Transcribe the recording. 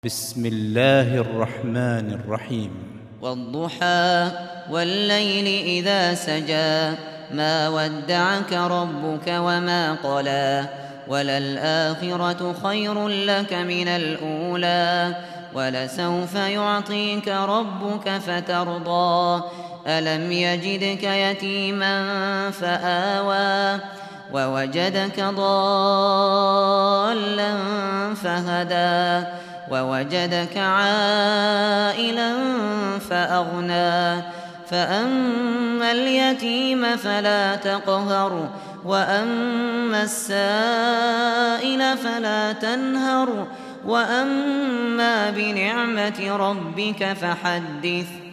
بسم الله الرحمن الرحيم. والضحى والليل إذا سجى ما ودعك ربك وما قلى وللآخرة خير لك من الأولى ولسوف يعطيك ربك فترضى ألم يجدك يتيما فآوى ووجدك ضالا فهدى ووجدك عائلا فأغنى فأما اليتيم فلا تقهر وأما السائل فلا تنهر وأما بنعمة ربك فحدث.